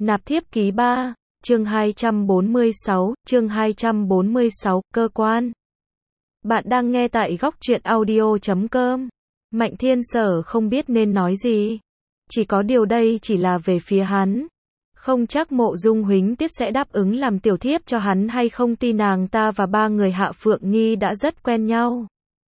Nạp thiếp ký 3, chương 246, cơ quan. Bạn đang nghe tại góc truyện audio.com. Mạnh Thiên Sở không biết nên nói gì. Chỉ có điều đây chỉ là về phía hắn. Không chắc Mộ Dung Huỳnh Tiết sẽ đáp ứng làm tiểu thiếp cho hắn hay không, tin nàng ta và ba người Hạ Phượng Nghi đã rất quen nhau.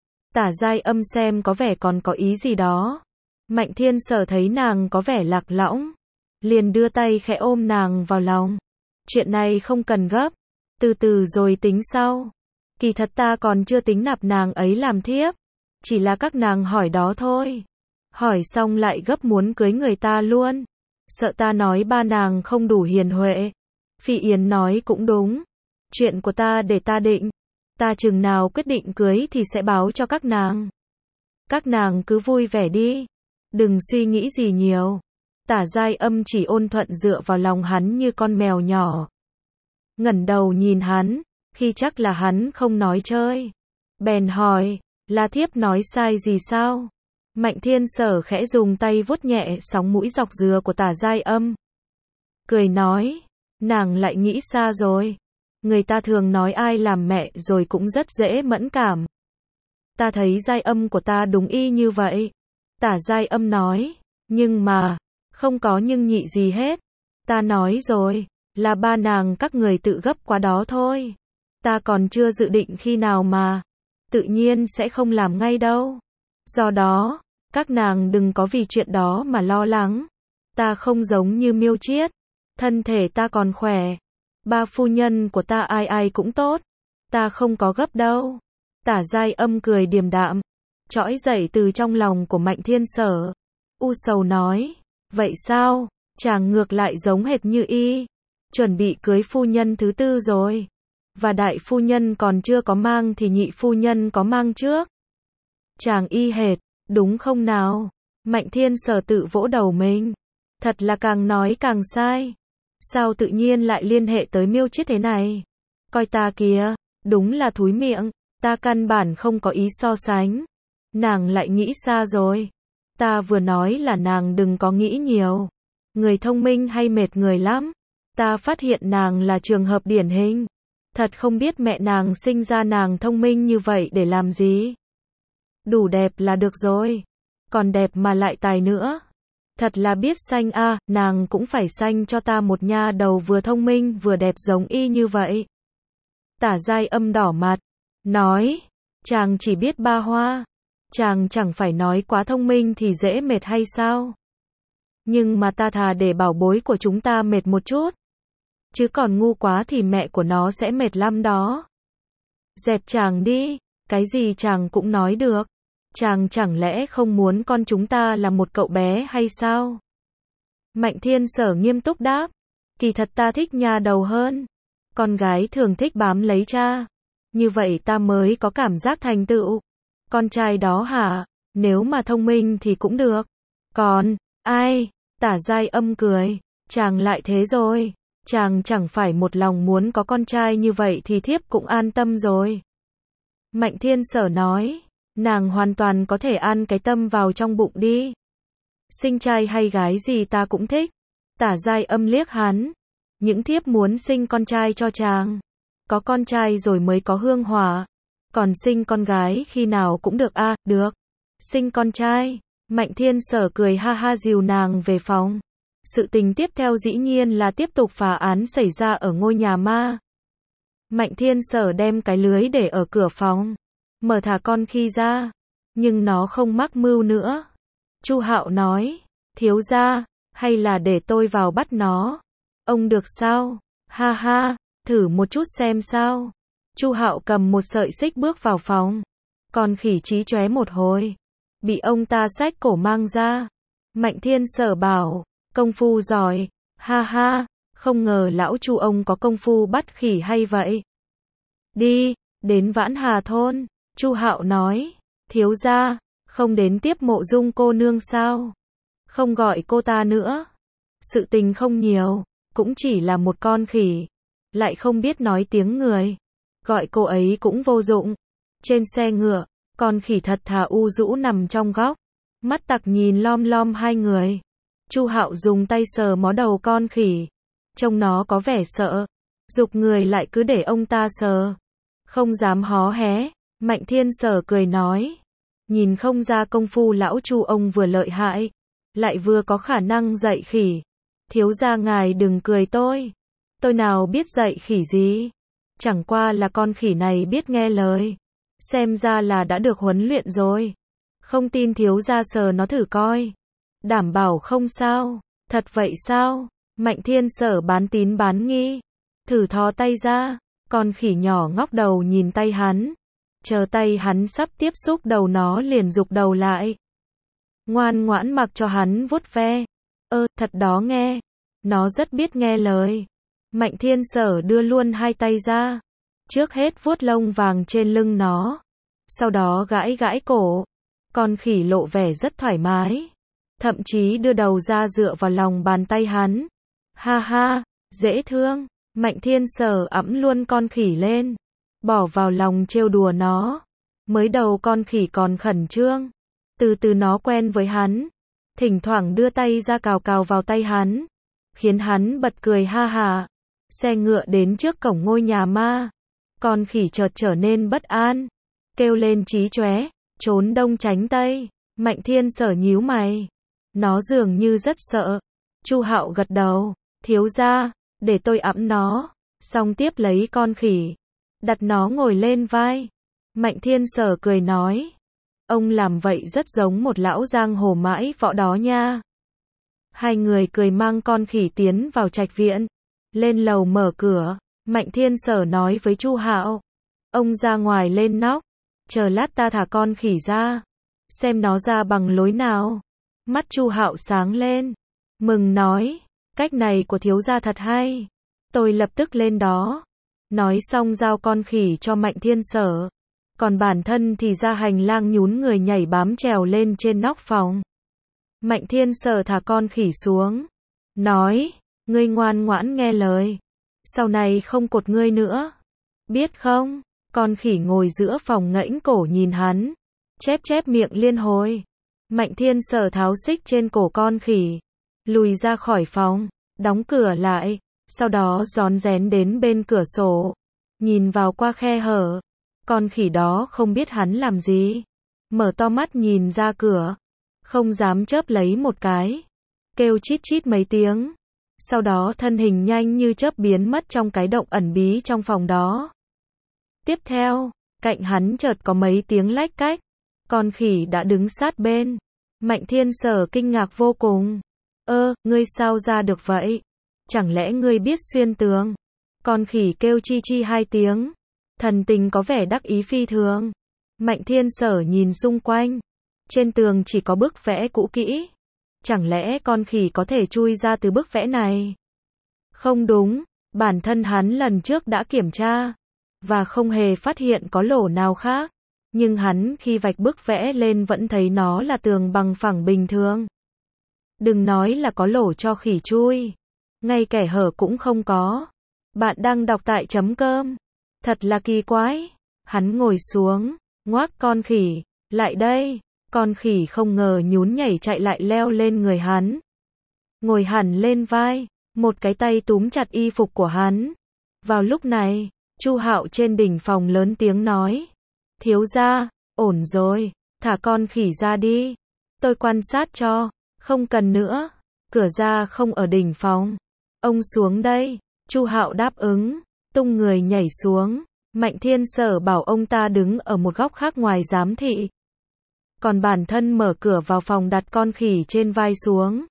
Tả Giai Âm xem có vẻ còn có ý gì đó. Mạnh Thiên Sở thấy nàng có vẻ lạc lõng, liền đưa tay khẽ ôm nàng vào lòng. Chuyện này không cần gấp, từ từ rồi tính sau. Kỳ thật ta còn chưa tính nạp nàng ấy làm thiếp, chỉ là các nàng hỏi đó thôi. Hỏi xong lại gấp muốn cưới người ta luôn. Sợ ta nói ba nàng không đủ hiền huệ. Phi Yến nói cũng đúng. Chuyện của ta để ta định. Ta chừng nào quyết định cưới thì sẽ báo cho các nàng. Các nàng cứ vui vẻ đi, đừng suy nghĩ gì nhiều. Tả Giai Âm chỉ ôn thuận dựa vào lòng hắn như con mèo nhỏ. Ngẩng đầu nhìn hắn, khi chắc là hắn không nói chơi. Bèn hỏi, là thiếp nói sai gì sao? Mạnh Thiên Sở khẽ dùng tay vuốt nhẹ sóng mũi dọc dừa của Tả Giai Âm. Cười nói, nàng lại nghĩ xa rồi. Người ta thường nói ai làm mẹ rồi cũng rất dễ mẫn cảm. Ta thấy Giai Âm của ta đúng y như vậy. Tả Giai Âm nói, nhưng mà, không có nhưng nhị gì hết. Ta nói rồi, là ba nàng các người tự gấp quá đó thôi. Ta còn chưa dự định khi nào mà, tự nhiên sẽ không làm ngay đâu. Do đó, các nàng đừng có vì chuyện đó mà lo lắng. Ta không giống như Miêu Chiết, thân thể ta còn khỏe. Ba phu nhân của ta ai ai cũng tốt. Ta không có gấp đâu. Tả Giai Âm cười điềm đạm, trỗi dậy từ trong lòng của Mạnh Thiên Sở. U sầu nói, vậy sao, chàng ngược lại giống hệt như y. Chuẩn bị cưới phu nhân thứ tư rồi. Và đại phu nhân còn chưa có mang thì nhị phu nhân có mang trước. Chàng y hệt, đúng không nào? Mạnh Thiên Sở tự vỗ đầu mình. Thật là càng nói càng sai. Sao tự nhiên lại liên hệ tới Miêu Chiết thế này? Coi ta kìa, đúng là thúi miệng. Ta căn bản không có ý so sánh. Nàng lại nghĩ xa rồi. Ta vừa nói là nàng đừng có nghĩ nhiều. Người thông minh hay mệt người lắm. Ta phát hiện nàng là trường hợp điển hình. Thật không biết mẹ nàng sinh ra nàng thông minh như vậy để làm gì. Đủ đẹp là được rồi. Còn đẹp mà lại tài nữa. Thật là biết sanh a, nàng cũng phải sanh cho ta một nha đầu vừa thông minh vừa đẹp giống y như vậy. Tả Giai Âm đỏ mặt, nói, chàng chỉ biết ba hoa. Chàng chẳng phải nói quá thông minh thì dễ mệt hay sao? Nhưng mà ta thà để bảo bối của chúng ta mệt một chút. Chứ còn ngu quá thì mẹ của nó sẽ mệt lắm đó. Dẹp chàng đi, cái gì chàng cũng nói được. Chàng chẳng lẽ không muốn con chúng ta là một cậu bé hay sao? Mạnh Thiên Sở nghiêm túc đáp, kỳ thật ta thích nha đầu hơn. Con gái thường thích bám lấy cha. Như vậy ta mới có cảm giác thành tựu. Con trai đó hả? Nếu mà thông minh thì cũng được. Còn, ai? Tả Giai Âm cười, chàng lại thế rồi. Chàng chẳng phải một lòng muốn có con trai như vậy thì thiếp cũng an tâm rồi. Mạnh Thiên Sở nói, nàng hoàn toàn có thể an cái tâm vào trong bụng đi. Sinh trai hay gái gì ta cũng thích. Tả Giai Âm liếc hắn. Những thiếp muốn sinh con trai cho chàng. Có con trai rồi mới có hương hỏa. Còn sinh con gái khi nào cũng được a, được. Sinh con trai. Mạnh Thiên Sở cười ha ha dìu nàng về phòng. Sự tình tiếp theo dĩ nhiên là tiếp tục phá án xảy ra ở ngôi nhà ma. Mạnh Thiên Sở đem cái lưới để ở cửa phòng, mở thả con khi ra, nhưng nó không mắc mưu nữa. Chu Hạo nói, thiếu gia, hay là để tôi vào bắt nó? Ông được sao? Ha ha, thử một chút xem sao. Chu Hạo cầm một sợi xích bước vào phòng. Con khỉ chí chóe một hồi, bị ông ta xách cổ mang ra. Mạnh Thiên Sở bảo, công phu giỏi, ha ha, không ngờ lão Chu ông có công phu bắt khỉ hay vậy. Đi, đến Vãn Hà thôn. Chu Hạo nói, thiếu gia, không đến tiếp Mộ Dung cô nương sao? Không gọi cô ta nữa. Sự tình không nhiều, cũng chỉ là một con khỉ, lại không biết nói tiếng người. Gọi cô ấy cũng vô dụng. Trên xe ngựa, con khỉ thật thà u rũ nằm trong góc. Mắt tặc nhìn lom lom hai người. Chu Hạo dùng tay sờ mó đầu con khỉ. trông nó có vẻ sợ, giục người lại cứ để ông ta sờ, không dám hó hé. Mạnh Thiên Sở cười nói, nhìn không ra công phu lão Chu ông vừa lợi hại, lại vừa có khả năng dạy khỉ. Thiếu gia ngài đừng cười tôi nào biết dạy khỉ gì, chẳng qua là con khỉ này biết nghe lời, xem ra là đã được huấn luyện rồi. Không tin thiếu gia sờ nó thử coi, đảm bảo không sao. Thật vậy sao? Mạnh Thiên Sở bán tín bán nghi, thử thò tay ra, con khỉ nhỏ ngóc đầu nhìn tay hắn, chờ tay hắn sắp tiếp xúc đầu nó liền rụt đầu lại, ngoan ngoãn mặc cho hắn vuốt ve. Thật đó nghe, nó rất biết nghe lời. Mạnh Thiên Sở đưa luôn hai tay ra, trước hết vuốt lông vàng trên lưng nó, sau đó gãi gãi cổ. Con khỉ lộ vẻ rất thoải mái, thậm chí đưa đầu ra dựa vào lòng bàn tay hắn. Ha ha, dễ thương. Mạnh Thiên Sở ẵm luôn con khỉ lên, bỏ vào lòng trêu đùa nó. Mới đầu con khỉ còn khẩn trương, từ từ nó quen với hắn, thỉnh thoảng đưa tay ra cào cào vào tay hắn, khiến hắn bật cười ha hả. Xe ngựa đến trước cổng ngôi nhà ma, con khỉ chợt trở nên bất an, kêu lên chí chóe, trốn đông tránh tây. Mạnh Thiên Sở nhíu mày, nó dường như rất sợ. Chu Hạo gật đầu, thiếu gia, để tôi ẵm nó. Xong tiếp lấy con khỉ, đặt nó ngồi lên vai. Mạnh Thiên Sở cười nói, ông làm vậy rất giống một lão giang hồ mãi võ đó nha. Hai người cười mang con khỉ tiến vào trạch viện, lên lầu mở cửa. Mạnh Thiên Sở nói với Chu Hạo, ông ra ngoài lên nóc, chờ lát ta thả con khỉ ra, xem nó ra bằng lối nào. Mắt Chu Hạo sáng lên, mừng nói, cách này của thiếu gia thật hay, tôi lập tức lên đó. Nói xong giao con khỉ cho Mạnh Thiên Sở, còn bản thân thì ra hành lang nhún người nhảy bám trèo lên trên nóc phòng. Mạnh Thiên Sở thả con khỉ xuống, nói, ngươi ngoan ngoãn nghe lời, sau này không cột ngươi nữa, biết không? Con khỉ ngồi giữa phòng ngẩng cổ nhìn hắn, chép chép miệng liên hồi. Mạnh Thiên Sở tháo xích trên cổ con khỉ, lùi ra khỏi phòng, đóng cửa lại, sau đó rón rén đến bên cửa sổ, nhìn vào qua khe hở. Con khỉ đó không biết hắn làm gì, mở to mắt nhìn ra cửa, không dám chớp lấy một cái, kêu chít chít mấy tiếng, sau đó thân hình nhanh như chớp biến mất trong cái động ẩn bí trong phòng đó. Tiếp theo, cạnh hắn chợt có mấy tiếng lách cách, con khỉ đã đứng sát bên. Mạnh Thiên Sở kinh ngạc vô cùng, ngươi sao ra được vậy? Chẳng lẽ ngươi biết xuyên tường? Con khỉ kêu chi chi hai tiếng, thần tình có vẻ đắc ý phi thường. Mạnh Thiên Sở nhìn xung quanh, trên tường chỉ có bức vẽ cũ kỹ, chẳng lẽ con khỉ có thể chui ra từ bức vẽ này? Không đúng, bản thân hắn lần trước đã kiểm tra, và không hề phát hiện có lỗ nào khác, nhưng hắn khi vạch bức vẽ lên vẫn thấy nó là tường bằng phẳng bình thường. Đừng nói là có lỗ cho khỉ chui, ngay kẻ hở cũng không có. Bạn đang đọc tại chấm cơm, thật là kỳ quái. Hắn ngồi xuống, ngoác con khỉ, lại đây. Con khỉ không ngờ nhún nhảy chạy lại leo lên người hắn, ngồi hẳn lên vai, một cái tay túm chặt y phục của hắn. Vào lúc này, Chu Hạo trên đỉnh phòng lớn tiếng nói, thiếu gia, ổn rồi, thả con khỉ ra đi, tôi quan sát cho. Không cần nữa, cửa ra không ở đỉnh phòng, ông xuống đây. Chu Hạo đáp ứng, tung người nhảy xuống. Mạnh Thiên Sở bảo ông ta đứng ở một góc khác ngoài giám thị, còn bản thân mở cửa vào phòng đặt con khỉ trên vai xuống,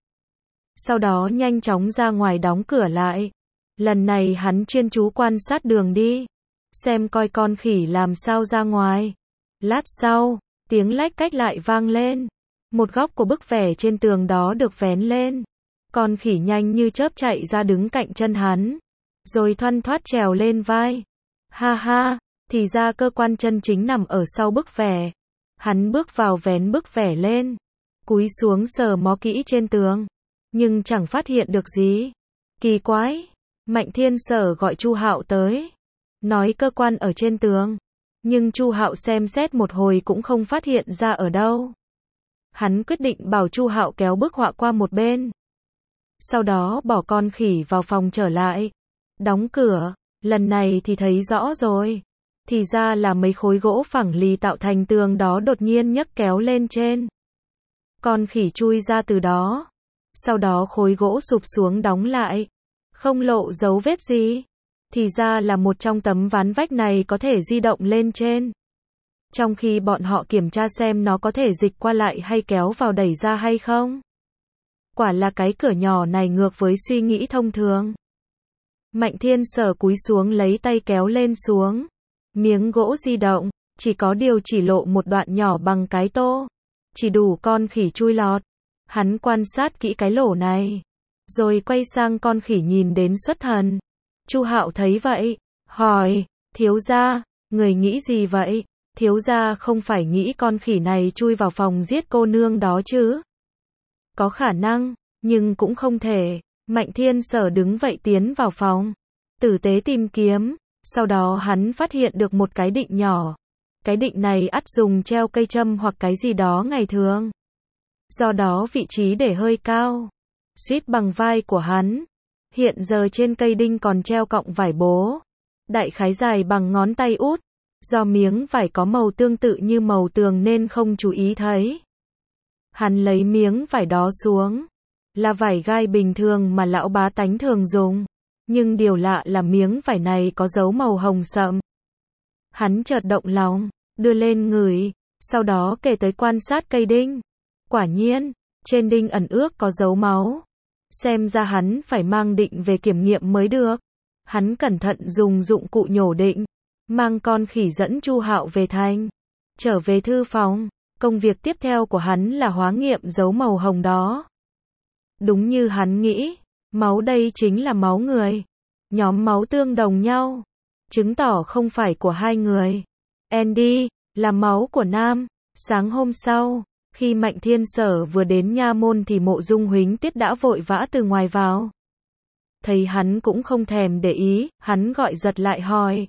sau đó nhanh chóng ra ngoài đóng cửa lại. Lần này hắn chuyên chú quan sát đường đi, xem coi con khỉ làm sao ra ngoài. Lát sau, tiếng lách cách lại vang lên, một góc của bức vẽ trên tường đó được vén lên, con khỉ nhanh như chớp chạy ra đứng cạnh chân hắn, rồi thoăn thoắt trèo lên vai. Ha ha, thì ra cơ quan chân chính nằm ở sau bức vẽ. Hắn bước vào vén bức vẽ lên, cúi xuống sờ mó kỹ trên tường, nhưng chẳng phát hiện được gì. Kỳ quái. Mạnh Thiên Sở gọi Chu Hạo tới, nói cơ quan ở trên tường, nhưng Chu Hạo xem xét một hồi cũng không phát hiện ra ở đâu. Hắn quyết định bảo Chu Hạo kéo bức họa qua một bên. sau đó bỏ con khỉ vào phòng trở lại. Đóng cửa, lần này thì thấy rõ rồi. Thì ra là mấy khối gỗ phẳng lì tạo thành tường đó đột nhiên nhấc kéo lên trên. Con khỉ chui ra từ đó. Sau đó khối gỗ sụp xuống đóng lại. Không lộ dấu vết gì. Thì ra là một trong tấm ván vách này có thể di động lên trên. Trong khi bọn họ kiểm tra xem nó có thể dịch qua lại hay kéo vào đẩy ra hay không. Quả là cái cửa nhỏ này ngược với suy nghĩ thông thường. Mạnh Thiên Sở cúi xuống lấy tay kéo lên xuống. Miếng gỗ di động, chỉ có điều chỉ lộ một đoạn nhỏ bằng cái tô. Chỉ đủ con khỉ chui lọt. Hắn quan sát kỹ cái lỗ này. Rồi quay sang con khỉ nhìn đến xuất thần. Chu Hạo thấy vậy, hỏi, thiếu gia, người nghĩ gì vậy? Thiếu gia không phải nghĩ con khỉ này chui vào phòng giết cô nương đó chứ? Có khả năng, nhưng cũng không thể. Mạnh Thiên Sở đứng vậy tiến vào phòng. Tử tế tìm kiếm. Sau đó hắn phát hiện được một cái định nhỏ. Cái định này ắt dùng treo cây châm hoặc cái gì đó ngày thường. Do đó vị trí để hơi cao. Suýt bằng vai của hắn. Hiện giờ trên cây đinh còn treo cọng vải bố. Đại khái dài bằng ngón tay út. Do miếng vải có màu tương tự như màu tường nên không chú ý thấy. Hắn lấy miếng vải đó xuống. Là vải gai bình thường mà lão bá tánh thường dùng. Nhưng điều lạ là miếng vải này có dấu màu hồng sậm. Hắn chợt động lòng, đưa lên ngửi, sau đó kề tới quan sát cây đinh. Quả nhiên, trên đinh ẩn ước có dấu máu. Xem ra hắn phải mang định về kiểm nghiệm mới được. Hắn cẩn thận dùng dụng cụ nhổ định, mang con khỉ dẫn Chu Hạo về thành. Trở về thư phòng, công việc tiếp theo của hắn là hóa nghiệm dấu màu hồng đó. Đúng như hắn nghĩ, máu đây chính là máu người. Nhóm máu tương đồng nhau, chứng tỏ không phải của hai người. Andy, là máu của nam. Sáng hôm sau, khi Mạnh Thiên Sở vừa đến nha môn thì Mộ Dung Huỳnh Tuyết đã vội vã từ ngoài vào. Thấy hắn cũng không thèm để ý, hắn gọi giật lại hỏi.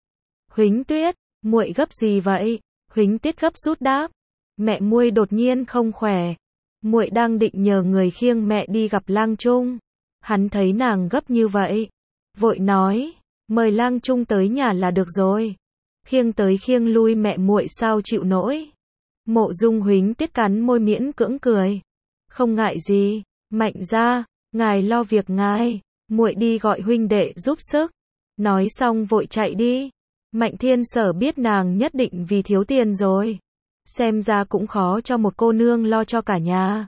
Huỳnh Tuyết, muội gấp gì vậy? Huỳnh Tuyết gấp rút đáp. Mẹ muội đột nhiên không khỏe. Muội đang định nhờ người khiêng mẹ đi gặp Lang Trung. Hắn thấy nàng gấp như vậy, vội nói, mời Lang Trung tới nhà là được rồi. Khiêng tới khiêng lui mẹ muội sao chịu nổi. Mộ Dung Huỳnh Tuyết cắn môi miễn cưỡng cười. Không ngại gì, Mạnh gia, ngài lo việc ngài, muội đi gọi huynh đệ giúp sức. Nói xong vội chạy đi. Mạnh Thiên Sở biết nàng nhất định vì thiếu tiền rồi. Xem ra cũng khó cho một cô nương lo cho cả nhà.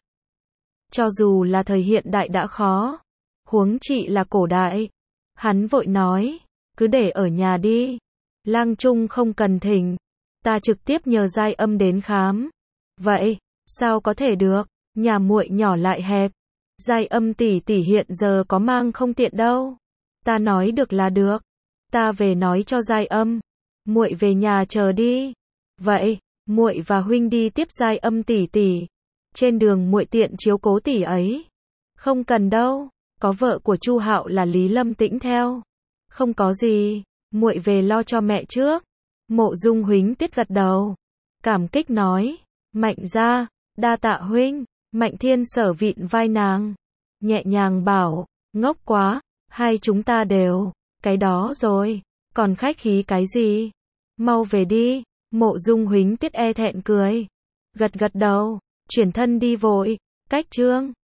Cho dù là thời hiện đại đã khó, huống chi là cổ đại. Hắn vội nói, cứ để ở nhà đi. Lang Trung không cần thỉnh, ta trực tiếp nhờ Giai Âm đến khám. Vậy, sao có thể được, nhà muội nhỏ lại hẹp. Giai Âm tỷ tỷ hiện giờ có mang không tiện đâu. Ta nói được là được. Ta về nói cho Giai Âm. Muội về nhà chờ đi. Vậy, muội và huynh đi tiếp Giai Âm tỷ tỷ. Trên đường muội tiện chiếu cố tỷ ấy. Không cần đâu, có vợ của Chu Hạo là Lý Lâm Tĩnh theo. Không có gì, muội về lo cho mẹ trước. Mộ Dung Huỳnh Tuyết gật đầu, cảm kích nói, Mạnh gia, đa tạ huynh. Mạnh Thiên Sở vịn vai nàng, nhẹ nhàng bảo, ngốc quá, hai chúng ta đều, cái đó rồi, còn khách khí cái gì? Mau về đi. Mộ Dung Huỳnh Tuyết e thẹn cười, gật gật đầu, chuyển thân đi vội. Cách chương